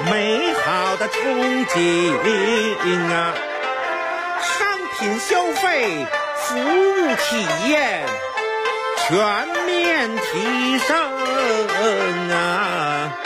美好的憧憬啊！商品消费、服务体验全面提升啊！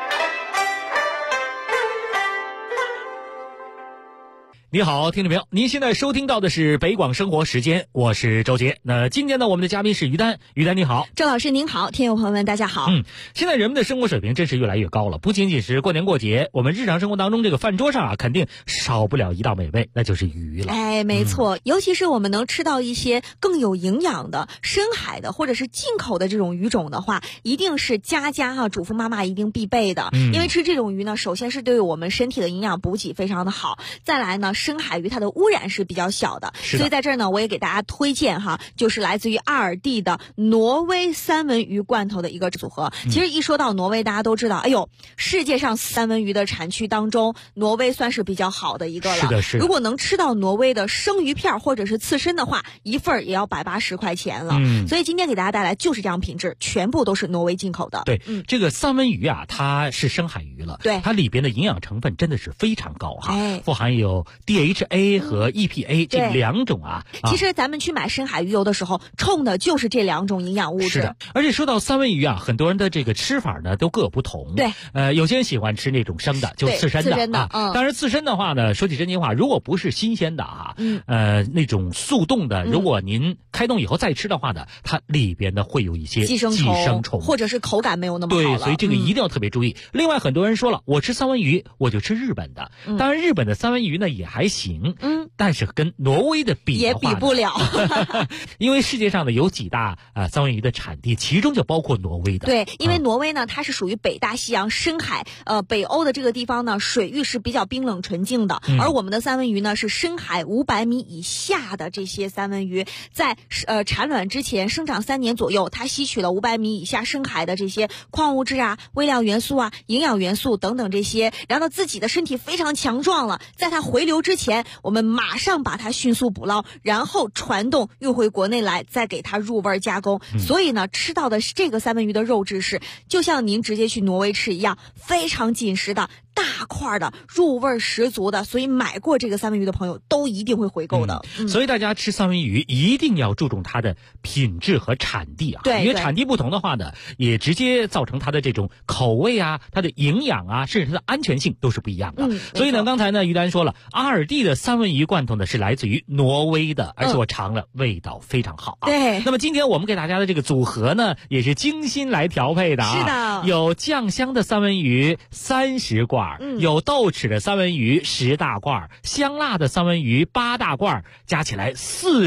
你好，听众朋友，您现在收听到的是北广生活时间，我是周杰。那今天呢，我们的嘉宾是于丹，于丹你好。 周老师您好，听众朋友们大家好。 现在人们的生活水平真是越来越高了，不仅仅是过年过节，我们日常生活当中这个饭桌上啊，肯定少不了一道美味，那就是鱼了。 哎，没错，尤其是我们能吃到一些更有营养的深海的或者是进口的这种鱼种的话，一定是家主妇妈妈一定必备的。因为吃这种鱼呢，首先是对我们身体的营养补给非常的好，再来呢，深海鱼它的污染是比较小的，所以在这儿呢，我也给大家推荐就是来自于阿尔蒂的挪威三文鱼罐头的一个组合。其实一说到挪威，大家都知道，哎呦，世界上三文鱼的产区当中，挪威算是比较好的一个了。 是的，是的。 如果能吃到挪威的生鱼片或者是刺身的话，一份也要180块钱了。所以今天给大家带来就是这样品质，全部都是挪威进口的。 对，这个三文鱼啊，它是深海鱼了， 对， 它里边的营养成分真的是非常高富含有 DHA 和 EPA 这两种啊。 其实咱们去买深海鱼油的时候，冲的就是这两种营养物质。 是的，而且说到三文鱼啊，很多人的这个吃法呢都各有不同。 对， 有些人喜欢吃那种生的，就刺身的当然刺身的话呢，说起真心话，如果不是新鲜的那种速冻的，如果您开冻以后再吃的话呢，它里边呢会有一些寄生虫， 或者是口感没有那么好了。 对，所以这个一定要特别注意。另外很多人说了，我吃三文鱼我就吃日本的，当然日本的三文鱼呢也还行，但是跟挪威的比的话也比不了。 因为世界上呢有几大三文鱼的产地，其中就包括挪威的。 对，因为挪威呢它是属于北大西洋深海，北欧的这个地方呢水域是比较冰冷纯净的，而我们的三文鱼呢是深海500米以下的这些三文鱼，在产卵之前生长3年左右，它吸取了500米以下深海的这些矿物质啊、微量元素啊、营养元素等等这些，然后自己的身体非常强壮了，在它回流之前，我们马上把它迅速捕捞，然后传动运回国内来，再给它入味加工。所以呢，吃到的这个三文鱼的肉质是就像您直接去挪威吃一样，非常紧实的大块的，入味十足的，所以买过这个三文鱼的朋友都一定会回购的。 所以大家吃三文鱼一定要注重它的品质和产地啊。 对， 因为产地不同的话呢，也直接造成它的这种口味啊、它的营养啊，甚至它的安全性都是不一样的。所以呢，刚才呢于丹说了，阿尔蒂的三文鱼罐头呢是来自于挪威的，而且我尝了，味道非常好对。 那么今天我们给大家的这个组合呢，也是精心来调配的是的， 有酱香的三文鱼30罐。有豆豉的三文鱼10大罐，香辣的三文鱼8大罐，加起来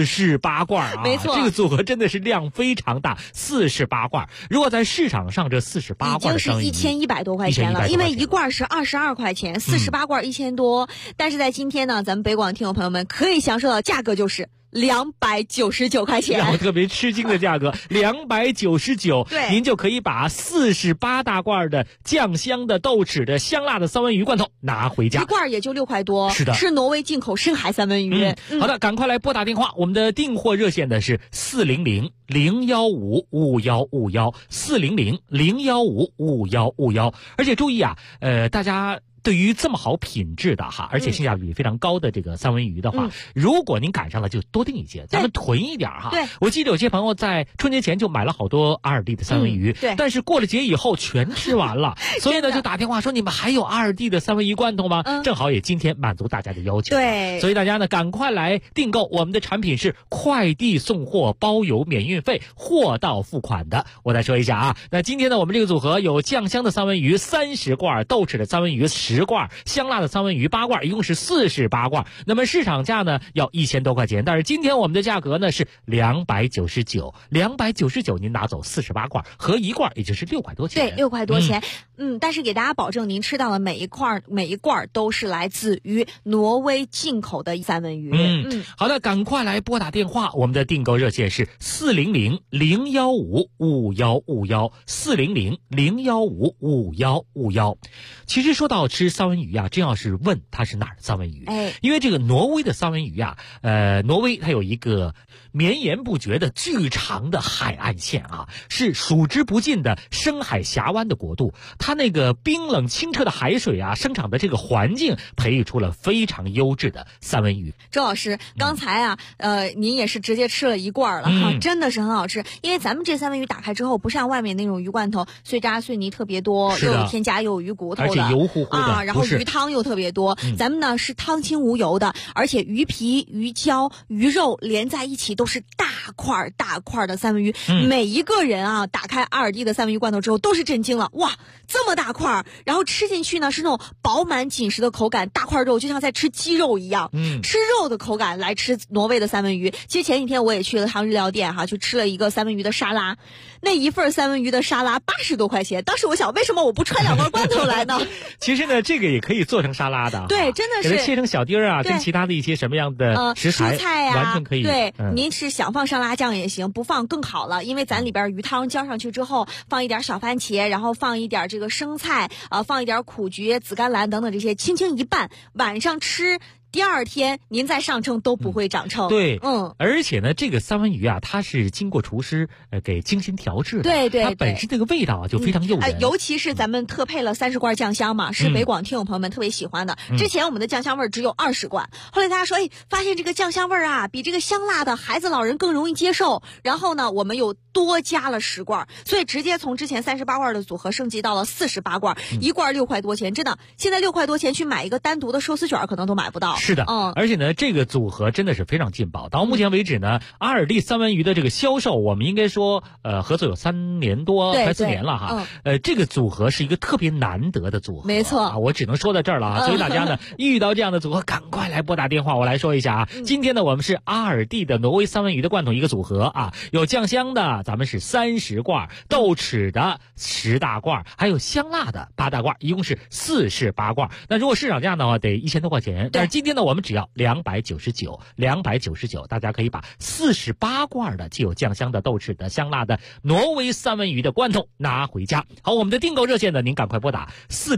48罐没错， 这个组合真的是量非常大，48罐。如果在市场上这48罐的三文鱼已经是1100多块钱了，因为一罐是22块钱，48罐1000多。但是在今天呢，咱们北广听众朋友们可以享受到价格就是299块钱， 让我特别吃惊的价格299， 对， 您就可以把48大罐的酱香的豆豉的香辣的三文鱼罐头拿回家， 一罐也就6块多。 是的， 是挪威进口深海三文鱼。 好的，赶快来拨打电话，我们的订货热线的是400-015-5151，400-015-5151。而且注意啊，大家对于这么好品质的而且性价比非常高的这个三文鱼的话，如果您赶上了就多订一些，咱们囤一点对， 我记得有些朋友在春节前就买了好多阿尔蒂的三文鱼， 对， 但是过了节以后全吃完了，所以呢就打电话说你们还有阿尔蒂的三文鱼罐头吗？正好也今天满足大家的要求。 对， 所以大家呢赶快来订购，我们的产品是快递送货包邮免运费，货到付款的。我再说一下那今天呢我们这个组合有酱香的三文鱼30罐，豆豉的三文鱼10罐，香辣的三文鱼8罐，一共是48罐。那么市场价呢要1000多块钱，但是今天我们的价格呢是299，299您拿走48罐，合一罐也就是6块多钱。 对，6块多钱。但是给大家保证，您吃到的每一罐都是来自于挪威进口的三文鱼。 好的，赶快来拨打电话，我们的订购热线是400-015-5151，400-015-5151。其实说到吃三文鱼真要是问它是哪儿的三文鱼，因为这个挪威的三文鱼挪威它有一个绵延不绝的巨长的海岸线是数之不尽的深海峡湾的国度，它它那个冰冷清澈的海水啊，生长的这个环境，培育出了非常优质的三文鱼。 周老师，刚才啊，您也是直接吃了一罐了哈，真的是很好吃。因为咱们这三文鱼打开之后，不像外面那种鱼罐头碎渣碎泥特别多，又有添加又有鱼骨头的， 而且油乎乎的啊，然后鱼汤又特别多。咱们呢是汤清无油的，而且鱼皮、鱼胶、鱼肉连在一起都是大块大块的三文鱼。每一个人啊，打开阿尔蒂的三文鱼罐头之后都是震惊了，哇，这么大块，然后吃进去呢是那种饱满紧实的口感，大块肉就像在吃鸡肉一样，吃肉的口感来吃挪威的三文鱼。其实前几天我也去了趟日料店哈，去吃了一个三文鱼的沙拉，那一份三文鱼的沙拉80多块钱。当时我想，为什么我不揣2罐罐头来呢？ 其实呢，这个也可以做成沙拉的， 对，真的是给它切成小丁儿啊，跟其他的一些什么样的食材蔬菜呀， 完全可以。 对，您是想放沙拉酱也行，不放更好了，因为咱里边鱼汤浇上去之后，放一点小番茄，然后放一点这个生菜，放一点苦菊、紫甘蓝等等这些，轻轻一拌，晚上吃。第二天您再上秤都不会长秤。 对，而且呢，这个三文鱼啊，它是经过厨师给精心调制的， 对， 它本身这个味道啊就非常诱人。 尤其是咱们特配了30罐酱香嘛，是北广听友朋友们特别喜欢的。之前我们的酱香味只有20罐，后来大家说，发现这个酱香味啊，比这个香辣的孩子老人更容易接受。然后呢，我们又多加了10罐，所以直接从之前38罐的组合升级到了48罐，一罐6块多钱，真的，现在6块多钱去买一个单独的寿司卷可能都买不到。 是的，而且呢，这个组合真的是非常劲爆。到目前为止呢，阿尔蒂三文鱼的这个销售，我们应该说，合作有3年多，快4年了哈。这个组合是一个特别难得的组合， 没错啊，我只能说到这儿了啊。所以大家呢，遇到这样的组合，赶快来拨打电话，我来说一下啊。今天呢，我们是阿尔蒂的挪威三文鱼的罐头一个组合啊，有酱香的，咱们是30罐，豆豉的10大罐，还有香辣的8大罐，一共是48罐。那如果市场价的话，得1000多块钱，但是今天呢，我们只要299，大家可以把48罐的既有酱香的、豆豉的、香辣的挪威三文鱼的罐头拿回家。好，我们的订购热线呢，您赶快拨打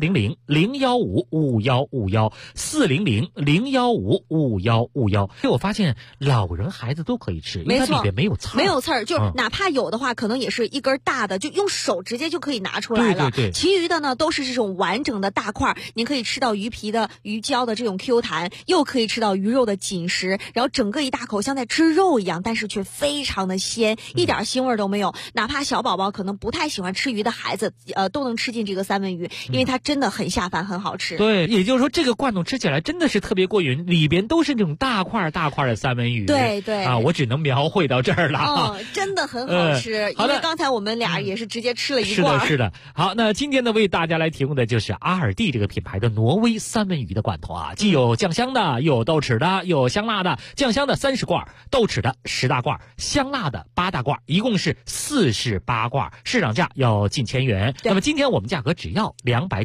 400-015-5151，400-015-5151。我发现老人孩子都可以吃，因为它里边没有刺儿， 没有刺儿，就是哪怕有的话，可能也是一根大的，就用手直接就可以拿出来了。 对， 其余的呢都是这种完整的大块，您可以吃到鱼皮的、鱼胶的这种 Q 弹，又可以吃到鱼肉的紧实，然后整个一大口像在吃肉一样，但是却非常的鲜，一点腥味都没有。哪怕小宝宝可能不太喜欢吃鱼的孩子，都能吃进这个三文鱼，因为它真的很下饭，很好吃。 对，也就是说这个罐头吃起来真的是特别过瘾，里边都是这种大块的三文鱼。 对啊，我只能描绘到这儿了。 真的很好吃。因为刚才我们俩也是直接吃了一罐。 是的。好，那今天呢，为大家来提供的就是阿尔蒂这个品牌的挪威三文鱼的罐头啊，既有酱香的，又有豆豉的，又有香辣的。酱香的30罐，豆豉的10大罐，香辣的8大罐，一共是48罐，市场价要近1000元。那么今天我们价格只要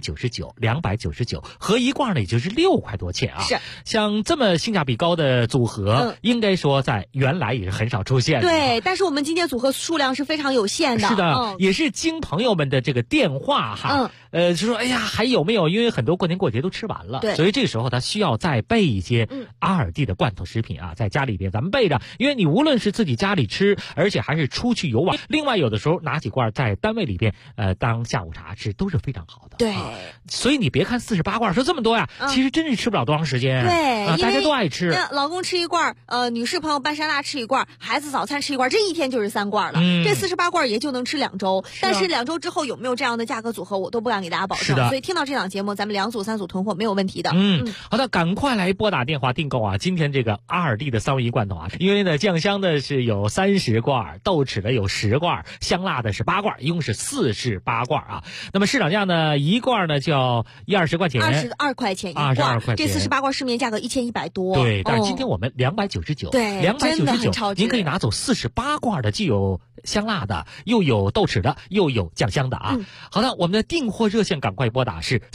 299，合一罐呢也就是6块多钱啊。 是， 像这么性价比高的组合，应该说在原来也是很少出现的。 对，但是我们今天组合数量是非常有限的。 是的，也是经朋友们的这个电话哈，就说哎呀还有没有？因为很多过年过节都吃完了，所以这个时候他需要再备一些阿尔蒂的罐头食品啊，在家里边咱们备着，因为你无论是自己家里吃，而且还是出去游玩，另外有的时候拿几罐在单位里边当下午茶吃都是非常好的。 对， 所以你别看48罐说这么多呀，其实真是吃不了多长时间。 对， 大家都爱吃。 老公吃一罐，女士朋友拌沙拉吃一罐，孩子早餐吃一罐，这一天就是3罐了。这48罐也就能吃2周，但是2周之后有没有这样的价格组合，我都不敢给大家保证。所以听到这档节目，咱们2组3组囤货没有问题的。 好的，赶快来拨打电话订购啊！今天这个阿尔蒂的三文鱼罐头啊，因为呢酱香的是有30罐，豆豉的有10罐，香辣的是8罐，一共是48罐啊。那么市场价呢，一罐呢就要120块钱 ，22块钱一罐 ，22块钱。 这48罐市面价格1100多。 对，但是今天我们299， 对 ，299，您可以拿走48罐的，既有香辣的，又有豆豉的，又有酱香的啊。好的，我们的订货热线赶快拨打是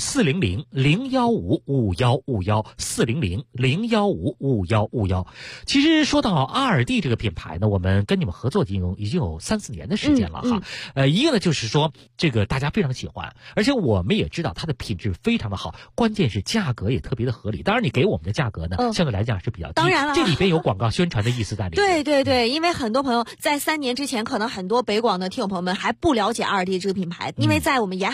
400-015-5151，400-015-5151。其实说到阿尔蒂这个品牌呢，我们跟你们合作已经有3-4年的时间了哈。一个呢就是说这个大家非常喜欢，而且我们也知道它的品质非常的好，关键是价格也特别的合理。当然你给我们的价格呢，相对来讲是比较低。 当然了， 这里边有广告宣传的意思在里面。 对，因为很多朋友在3年之前，可能很多北广的听友朋友们还不了解阿尔蒂这个品牌，因为在我们沿海城市已经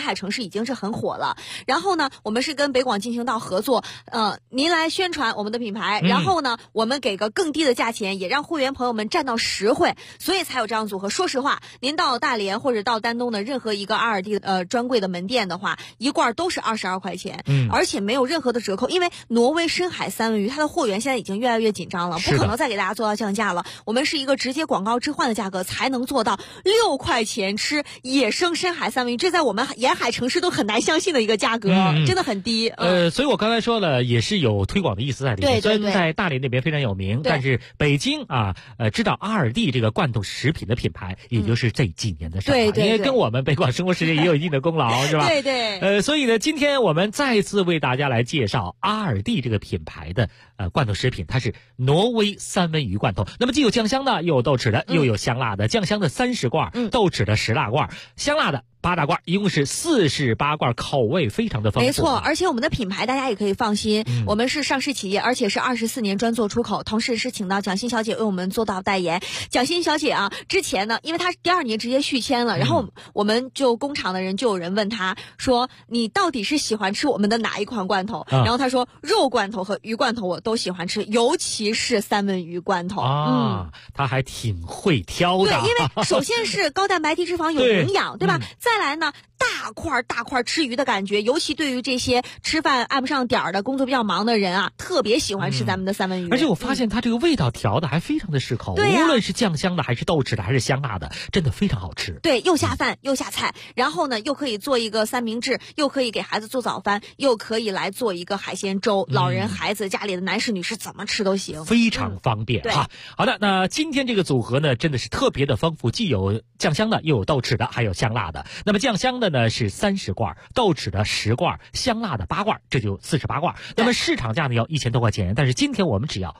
经是很火了。然后呢，我们是跟北广进行到合作，您来宣传我们的品牌，然后呢，我们给个更低的价钱，也让会员朋友们占到实惠，所以才有这样的组合。说实话，您到大连或者到丹东的任何一个2D专柜的门店的话，一罐都是22块钱，而且没有任何的折扣，因为挪威深海三文鱼它的货源现在已经越来越紧张了，不可能再给大家做到降价了。我们是一个直接广告置换的价格，才能做到6块钱吃野生深海三文鱼，这在我们沿海城市都很难相信的一个价格，真的很低。 所以我刚才说了，也是有推广的意思在里面。虽然在大连那边非常有名，但是北京啊，知道2D这个罐头食品的品牌，也就是这几年的事儿，因为跟我们北广生活时间也有一定的功劳，是吧？ 对。 所以呢，今天我们再次为大家来介绍2D这个品牌的罐头食品，它是挪威三文鱼罐头。那么既有酱香的，又有豆豉的，又有香辣的。酱香的30罐，豆豉的10大罐，香辣的8大罐，一共是48罐，口味非常的丰富。 没错，而且我们的品牌大家也可以放心，我们是上市企业，而且是24年专做出口，同时是请到蒋欣小姐为我们做到代言。蒋欣小姐啊，之前呢，因为她第2年直接续签了，然后我们就工厂的人就有人问她说，你到底是喜欢吃我们的哪一款罐头？然后她说肉罐头和鱼罐头我都喜欢吃，尤其是三文鱼罐头。 她还挺会挑的。 对，因为首先是高蛋白低脂肪有营养，对吧？再来呢，大块吃鱼的感觉，尤其对于这些吃饭按不上点儿的工作比较忙的人啊，特别喜欢吃咱们的三文鱼。 而且我发现它这个味道调的还非常的适口，无论是酱香的还是豆豉的还是香辣的，真的非常好吃。 对，又下饭又下菜，然后呢又可以做一个三明治，又可以给孩子做早饭，又可以来做一个海鲜粥，老人孩子家里的男士女士怎么吃都行， 非常方便哈。好的，那今天这个组合呢真的是特别的丰富，既有酱香的，又有豆豉的，还有香辣的。那么酱香的呢是30罐，豆豉的10罐，香辣的8罐，这就48罐。那么市场价呢要1000多块钱，但是今天我们只要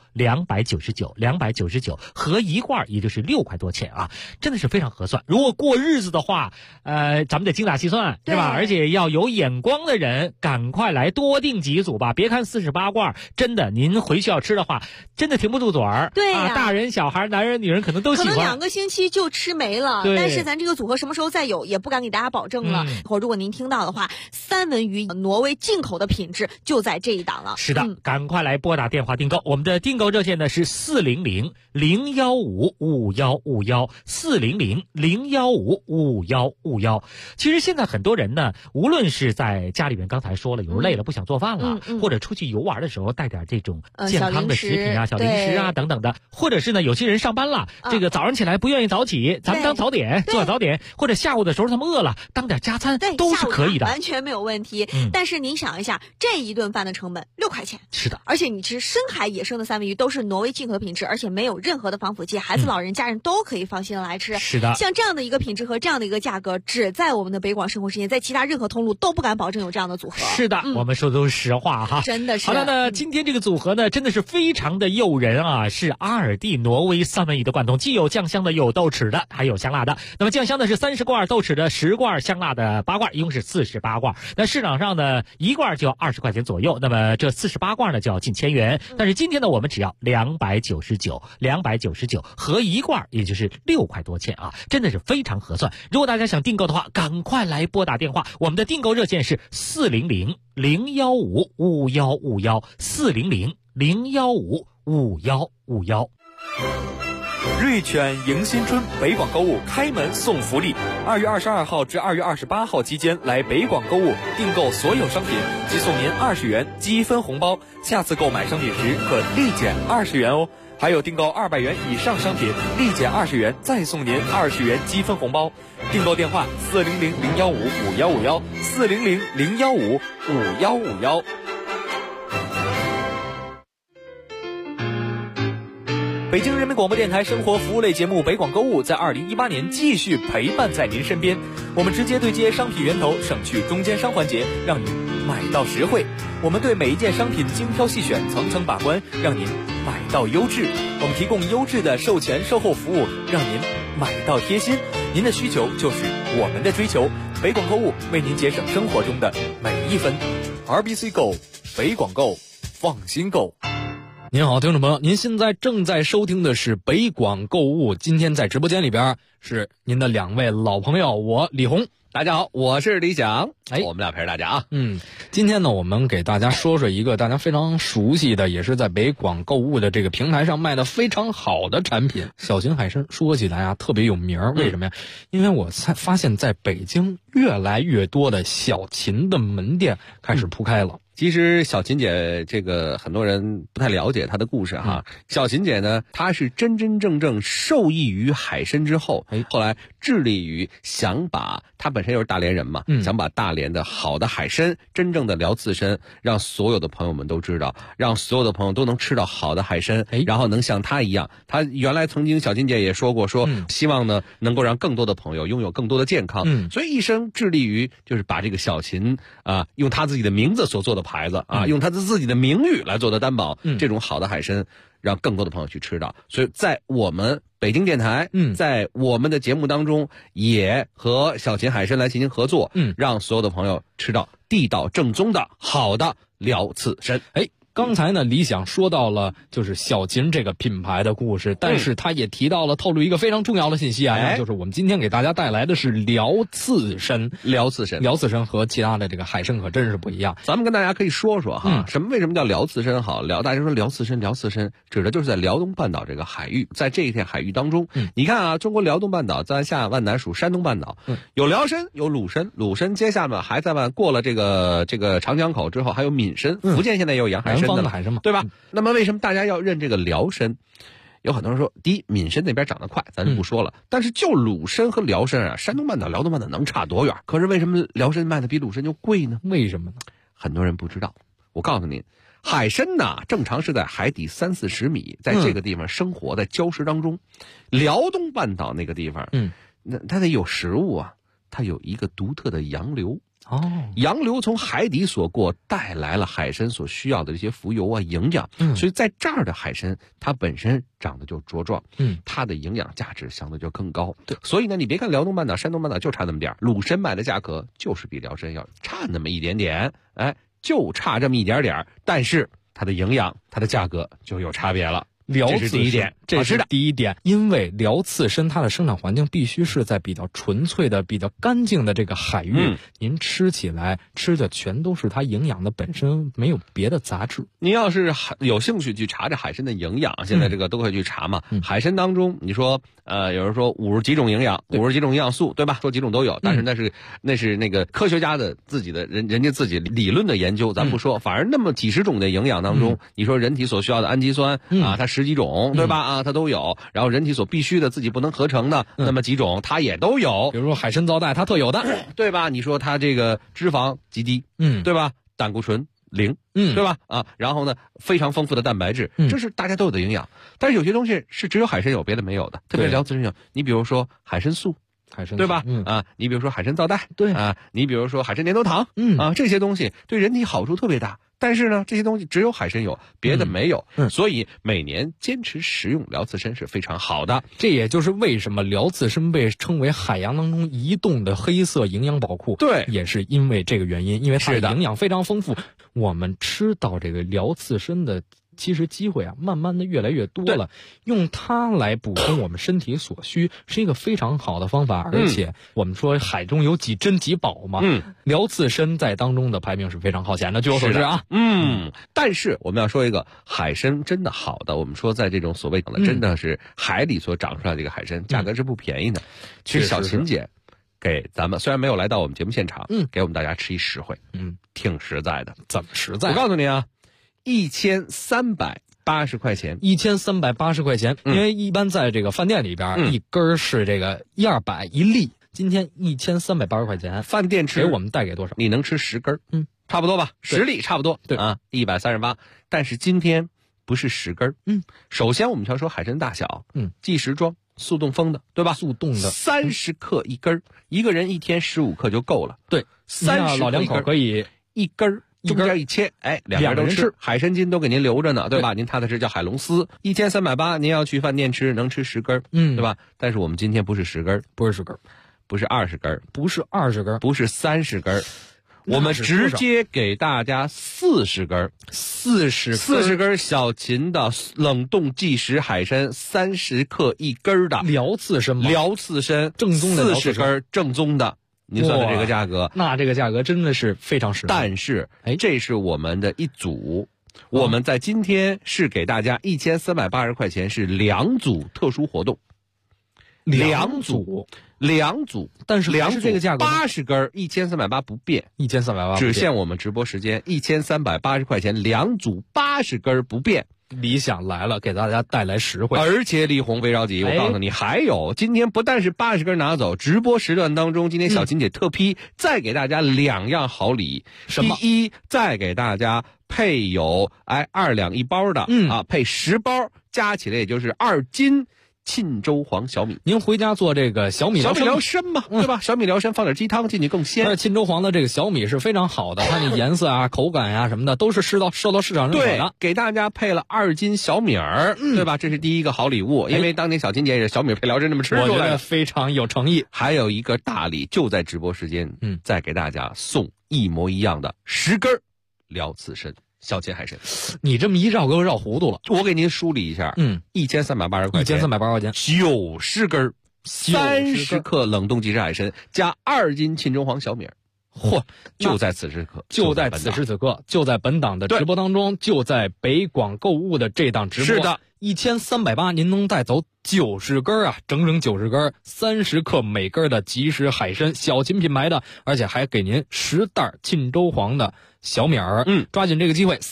299，合一罐也就是6块多钱啊，真的是非常合算。如果过日子的话，咱们得精打细算，是吧？而且要有眼光的人，赶快来多订几组吧。别看48罐，真的您回去要吃的话，真的停不住嘴儿。 对啊，大人小孩男人女人可能都喜欢， 可能2个星期就吃没了。但是咱这个组合什么时候再有也不敢给大家保证了。如果您听到的话，三文鱼挪威进口的品质就在这一档了。 是的，赶快来拨打电话订购。我们的订购热线呢是400-015-5151，400-015-5151。其实现在很多人呢，无论是在家里面，刚才说了，有时候累了不想做饭了，或者出去游玩的时候带点这种健康的食品啊、小零食啊等等的，或者是呢有些人上班了，这个早上起来不愿意早起，咱们当早点，做早点，或者下午的时候他们饿了，当点加餐都是可以的， 完全没有问题。但是您想一下，这一顿饭的成本6块钱， 是的， 而且你吃深海野生的三文鱼都是挪威进口的品质，而且没有任何的防腐剂，孩子、老人、家人都可以放心的来吃。 是的， 像这样的一个品质和这样的一个价格，只在我们的北广生活时间，在其他任何通路都不敢保证有这样的组合。 是的，我们说的都是实话哈， 真的是。 好了，那今天这个组合呢，真的是非常的诱人啊，是2D挪威三文鱼的罐头，既有酱香的，有豆豉的，还有香辣的。那么酱香的是30罐，豆豉的10罐，香辣的8罐，一共是48罐。那市场上呢，一罐就要20块钱左右，那么这48罐呢就要近1000元。但是今天呢，我们只要299，合一罐也就是6块多钱啊，真的是非常合算。如果大家想订购的话，赶快来拨打电话，我们的订购热线是400-015-5151，400-015-5151。 瑞犬迎新春北广购物开门送福利，2月22号至2月28号期间来北广购物订购所有商品，即送您20元积分红包，下次购买商品时可立减20元哦。还有订购200元以上商品，立减20元，再送您20元积分红包。订购电话400-015-5151，400-015-5151。北京人民广播电台生活服务类节目北广购物在2018年继续陪伴在您身边，我们直接对接商品源头，省去中间商环节，让您买到实惠。我们对每一件商品精挑细选，层层把关，让您买到优质。我们提供优质的售前售后服务，让您买到贴心。您的需求就是我们的追求，北广购物为您节省生活中的每一分。RBC Go， 北广购，放心购。 您好，听众朋友，您现在正在收听的是北广购物。今天在直播间里边是您的2位老朋友，我李红， 大家好，我是李想，我们俩陪着大家啊。今天呢，我们给大家说说一个大家非常熟悉的，也是在北广购物的这个平台上卖的非常好的产品——小秦海参。说起来啊，特别有名儿，为什么呀？因为我才发现，在北京越来越多的小秦的门店开始铺开了。 其实小秦姐这个很多人不太了解她的故事哈。小秦姐呢，她是真真正正受益于海参之后，后来致力于想把她本身又是大连人嘛，想把大连的好的海参，真正的辽刺参，让所有的朋友们都知道，让所有的朋友都能吃到好的海参，然后能像她一样。她原来曾经小秦姐也说过，希望呢能够让更多的朋友拥有更多的健康，所以一生致力于就是把这个小秦用她自己的名字所做的牌子用他自己的名誉来做的担保，这种好的海参让更多的朋友去吃到。所以在我们北京电台，在我们的节目当中也和小秦海参来进行合作，让所有的朋友吃到地道正宗的好的辽刺参。 刚才呢，李想说到了就是小秦这个品牌的故事，但是他也提到了透露一个非常重要的信息啊，那就是我们今天给大家带来的是辽刺参。辽刺参和其他的这个海参可真是不一样。 咱们跟大家可以说说哈，为什么叫辽刺参好？大家说辽刺参指的就是在辽东半岛这个海域，在这一片海域当中，你看啊，中国辽东半岛在下万南属山东半岛，有辽参，有鲁参，接下来还在过了这个长江口之后，还有闽参，福建现在也有洋海参。 海参嘛， 对吧？那么为什么大家要认这个辽参？有很多人说，第一，闽参那边长得快，咱就不说了。但是就鲁参和辽参啊，山东半岛、辽东半岛能差多远？可是为什么辽参卖的比鲁参就贵呢？ 为什么呢？ 很多人不知道。我告诉您，海参呢，正常是在海底30-40米，在这个地方生活在礁石当中。辽东半岛那个地方，那它得有食物啊，它有一个独特的洋流。洋流从海底所过，带来了海参所需要的这些浮游啊、营养，所以在这儿的海参它本身长得就茁壮，它的营养价值相对就更高。对，所以呢，你别看辽东半岛、山东半岛就差那么点儿，鲁参卖的价格就是比辽参要差那么一点点，就差这么一点点，但是它的营养、它的价格就有差别了。这是第一点， 这是第一点。因为辽刺参它的生长环境必须是在比较纯粹的、比较干净的这个海域，您吃起来吃的全都是它营养的本身，没有别的杂质。 您要是有兴趣去查这海参的营养，现在这个都可以去查嘛。海参当中，你说有人说50几种营养，50几种营养素，对吧？说几种都有，但是那是那个科学家的自己的人家自己理论的研究，咱不说。反而那么几十种的营养当中，你说人体所需要的氨基酸它10几种，对吧？它都有。然后人体所必须的自己不能合成的那么几种，它也都有。 比如说海参皂苷，它特有的， 对吧？你说它这个脂肪极低，对吧？胆固醇0，对吧？然后呢，非常丰富的蛋白质，这是大家都有的营养。但是有些东西是只有海参有，别的没有的。特别辽刺参有，你比如说海参素，对吧？你比如说海参皂苷，对你比如说海参粘多糖，这些东西对人体好处特别大。但是呢，这些东西只有海参有，别的没有，所以每年坚持食用辽刺参是非常好的。 这也就是为什么辽刺参被称为海洋当中移动的黑色营养宝库。 对， 也是因为这个原因，因为它的营养非常丰富。我们吃到这个辽刺参的其实机会慢慢的越来越多了，用它来补充我们身体所需是一个非常好的方法。而且我们说海中有几珍几宝嘛，辽刺参在当中的排名是非常靠前的，据我所知啊。 但是我们要说一个海参真的好的，我们说在这种所谓的真的是海里所长出来的这个海参，价格是不便宜的。其实小秦姐给咱们虽然没有来到我们节目现场，给我们大家吃一实惠，挺实在的。 怎么实在？ 我告诉你啊，1380块钱 ，1380块钱。因为一般在这个饭店里边，一根是这个100-200一粒，今天1380块钱， 饭店吃给我们带给多少？ 你能吃10根，差不多吧，10粒差不多， 对 138。但是今天不是10根，首先我们要说海参大小，即食装。速冻封的，对吧？ 速冻的 ，30克一根，一个人一天15克就够了。 对，30老两口可以一根，中间一切，两个人都吃。海参筋都给您留着呢，对吧？您踏踏实叫海龙丝，1380，您要去饭店吃，能吃10根，对吧？但是我们今天不是10根， 不是10根， 不是20根， 不是20根， 不是30根。我们直接给大家40根，40根小秦的冷冻即食海参，30克一根的辽刺参吗？ 辽刺参正宗的 40根正宗的， 您算的这个价格， 那这个价格真的是非常实惠。 但是，这是我们的一组。我们在今天是给大家1380块钱，是2组特殊活动，两组， 但是还是这个价格 80根1380不变 ，1380 只限我们直播时间，1380块钱2组80根不变。 理想来了，给大家带来实惠， 而且李红别着急，我告诉你，还有今天不但是80根拿走，直播时段当中，今天小琴姐特批，再给大家2样好礼。 什么？ 第一，再给大家配有2两1包的，配10包，加起来也就是2斤沁州黄小米。 您回家做这个小米疗参嘛，对吧？小米疗参放点鸡汤进去更鲜。 而且沁州黄的这个小米是非常好的，它的颜色啊、口感啊什么的都是受到市场认可的。 对，给大家配了2斤小米儿，对吧？这是第一个好礼物，因为当年小琴姐也是小米配疗参这么吃出来的， 我觉得非常有诚意。 还有一个大礼，就在直播时间，再给大家送一模一样的10根辽刺参。小秦海参， 你这么一绕给我绕糊涂了。 我给您梳理一下，1380块钱 ，1380块钱 ，90根，30克冷冻即食海参加2斤沁州黄小米。 嚯！ 就在此时刻， 就在此时此刻，就在本档的直播当中，就在北广购物的这档直播。 是的 ，1380您能带走90根啊，整整90根，30克每根的即食海参，小秦品牌的，而且还给您10袋沁州黄的小米儿。抓紧这个机会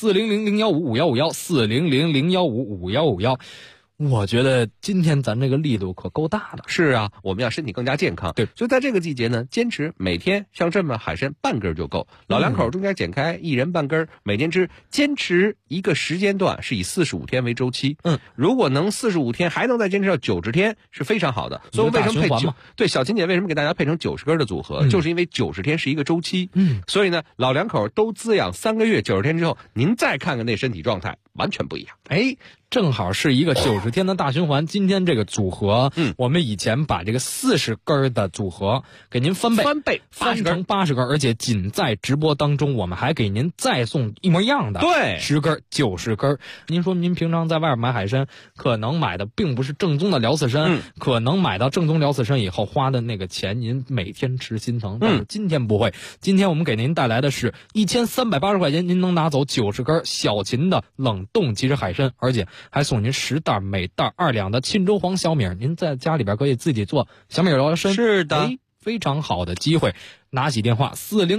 ，40001555151，40001555151。我觉得今天咱这个力度可够大的。 是啊，我们要身体更加健康。 对， 所以在这个季节呢，坚持每天像这么海参半根就够，老两口中间剪开，一人半根，每天吃，坚持一个时间段是以45天为周期。如果能45天还能再坚持到90天是非常好的。所以为什么配对小琴姐为什么给大家配成90根的组合，就是因为90天是一个周期。所以呢，老两口都滋养3个月，90天之后您再看看那身体状态完全不一样。 正好是一个90天的大循环。今天这个组合，我们以前把这个40根的组合给您翻倍翻成80根，而且仅在直播当中，我们还给您再送一模一样的10根90根。您说您平常在外面买海参，可能买的并不是正宗的辽刺参，可能买到正宗辽刺参以后花的那个钱，您每天吃心疼。但是今天不会，今天我们给您带来的是1380块钱，您能拿走90根小秦的冷冻即食海参，而且还送您10袋，每袋2两的沁州黄小米，您在家里边可以自己做小米疗参。 是的， 非常好的机会。拿起电话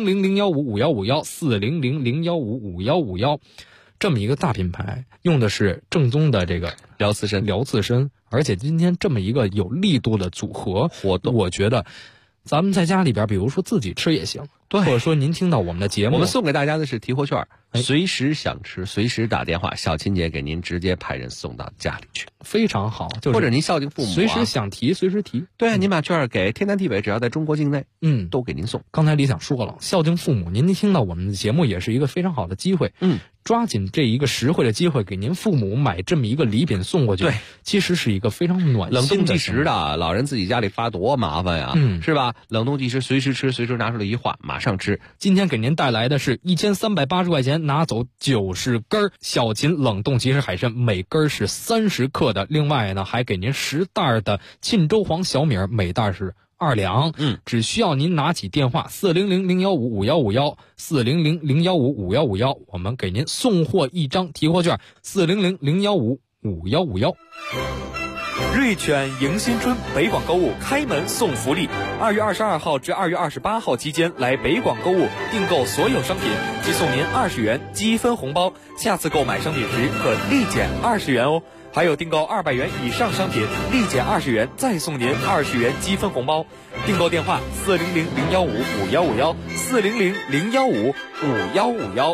40001555151，40001555151，这么一个大品牌，用的是正宗的这个辽刺参， 而且今天这么一个有力度的组合活动， 我觉得咱们在家里边，比如说自己吃也行，或者说您听到我们的节目， 我们送给大家的是提货券，随时想吃随时打电话，小琴姐给您直接派人送到家里去， 非常好。 或者您孝敬父母， 随时想提随时提。 对，您把券给天南地北，只要在中国境内，都给您送。 刚才李想说了，孝敬父母，您听到我们的节目也是一个非常好的机会。抓紧这一个实惠的机会，给您父母买这么一个礼品送过去。 对， 其实是一个非常暖心的。 冷冻即食的，老人自己家里发多麻烦呀，是吧？冷冻即食，随时吃，随时拿出来一化，马上吃。 今天给您带来的是1380块钱，拿走90根小秦冷冻即食海参，每根是30克的。另外呢，还给您10袋的沁州黄小米，每袋是2两。只需要您拿起电话40001555151，40001555151，我们给您送货1张提货券，40001555151。 瑞犬迎新春北广购物开门送福利，2月22号至2月28号期间来北广购物订购所有商品，即送您20元积分红包，下次购买商品时可立减20元哦。还有订购200元以上商品，立减20元，再送您20元积分红包。订购电话40001555151，40001555151。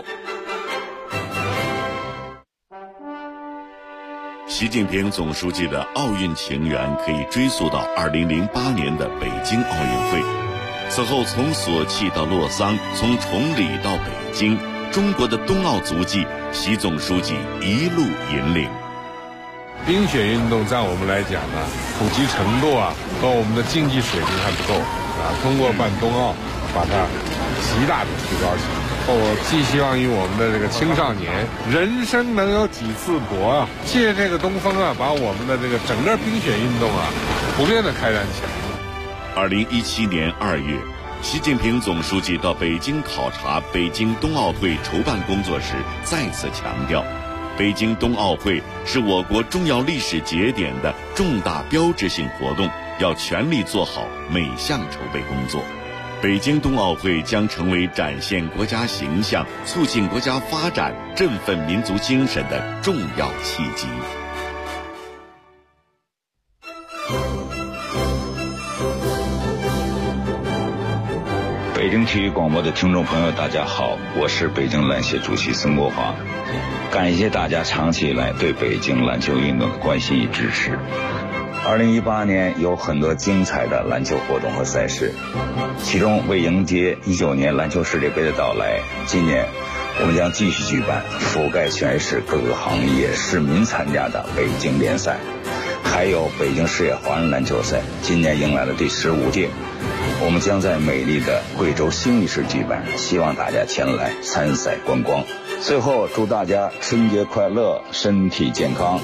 习近平总书记的奥运情缘可以追溯到2008年的北京奥运会。此后从索契到洛桑，从崇礼到北京，中国的冬奥足迹，习总书记一路引领。 冰雪运动在我们来讲呢，普及程度和我们的竞技水平还不够通过办冬奥，把它极大的提高起来。我寄希望于我们的这个青少年，人生能有几次搏借这个东风把我们的这个整个冰雪运动普遍的开展起来。 2017年2月， 习近平总书记到北京考察北京冬奥会筹办工作时，再次强调，北京冬奥会是我国重要历史节点的重大标志性活动，要全力做好每项筹备工作。北京冬奥会将成为展现国家形象、促进国家发展、振奋民族精神的重要契机。 北京体育广播的听众朋友，大家好，我是北京篮协主席孙国华，感谢大家长期以来对北京篮球运动的关心与支持。2018年有很多精彩的篮球活动和赛事，其中为迎接19年篮球世界杯的到来，今年我们将继续举办覆盖全市各个行业市民参加的北京联赛，还有北京市野华人篮球赛，今年迎来了第15届，我们将在美丽的贵州兴义市举办，希望大家前来参赛观光。最后祝大家春节快乐，身体健康。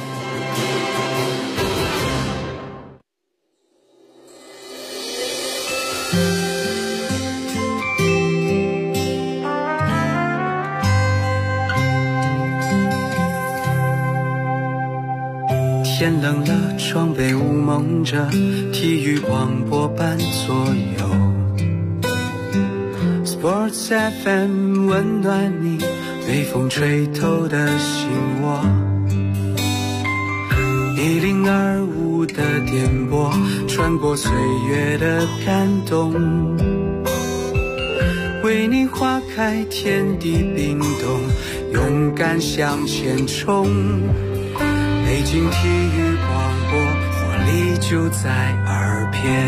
天冷了，窗被雾蒙着，体育广播伴左右。Sports FM 温暖你被风吹透的心窝。1025的电波穿过岁月的感动，为你花开天地冰冻，勇敢向前冲。北京体育广播，活力就在耳边。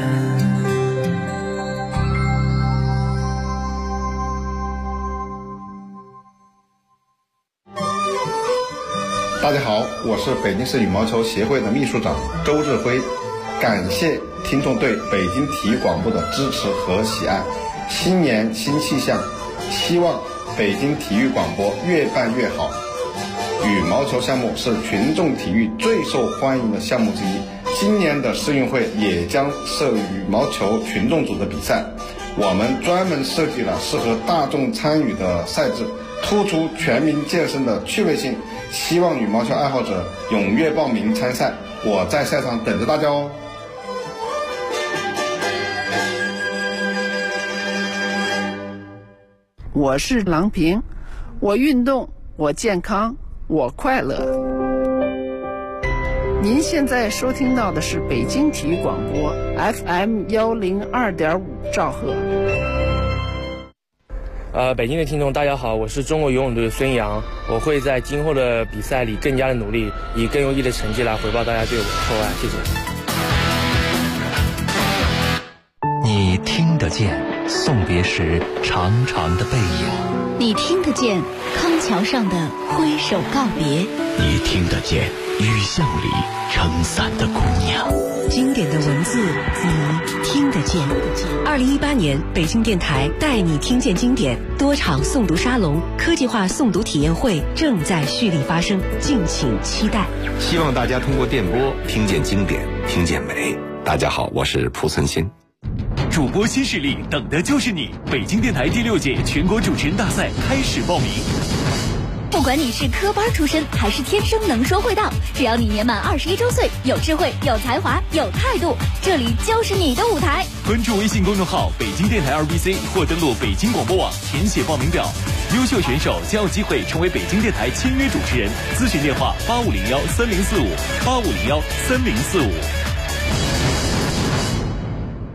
大家好，我是北京市羽毛球协会的秘书长周志辉，感谢听众对北京体育广播的支持和喜爱。新年新气象，希望北京体育广播越办越好。羽毛球项目是群众体育最受欢迎的项目之一，今年的世运会也将设羽毛球群众组的比赛，我们专门设计了适合大众参与的赛制，突出全民健身的趣味性，希望羽毛球爱好者踊跃报名参赛，我在赛场等着大家哦。 我是郎平，我运动，我健康，我快乐。您现在收听到的是北京体育广播 FM 102.5兆赫。 北京的听众大家好，我是中国游泳队孙杨，我会在今后的比赛里更加的努力，以更优异的成绩来回报大家对我的厚爱，谢谢。 你听得见送别时长长的背影， 你听得见康桥上的挥手告别， 你听得见雨巷里撑伞的姑娘。 经典的文字你听得见。 2018年北京电台带你听见经典多场诵读沙龙、科技化诵读体验会正在蓄力发生，敬请期待。 希望大家通过电波听见经典，听见美。大家好，我是蒲存昕。 主播新势力等的就是你！北京电台第6届全国主持人大赛开始报名。 不管你是科班出身还是天生能说会道，只要你年满21周岁，有智慧、有才华、有态度，这里就是你的舞台。 关注微信公众号北京电台2BC 或登录北京广播网填写报名表，优秀选手将有机会成为北京电台签约主持人。咨询电话85013045，85013045。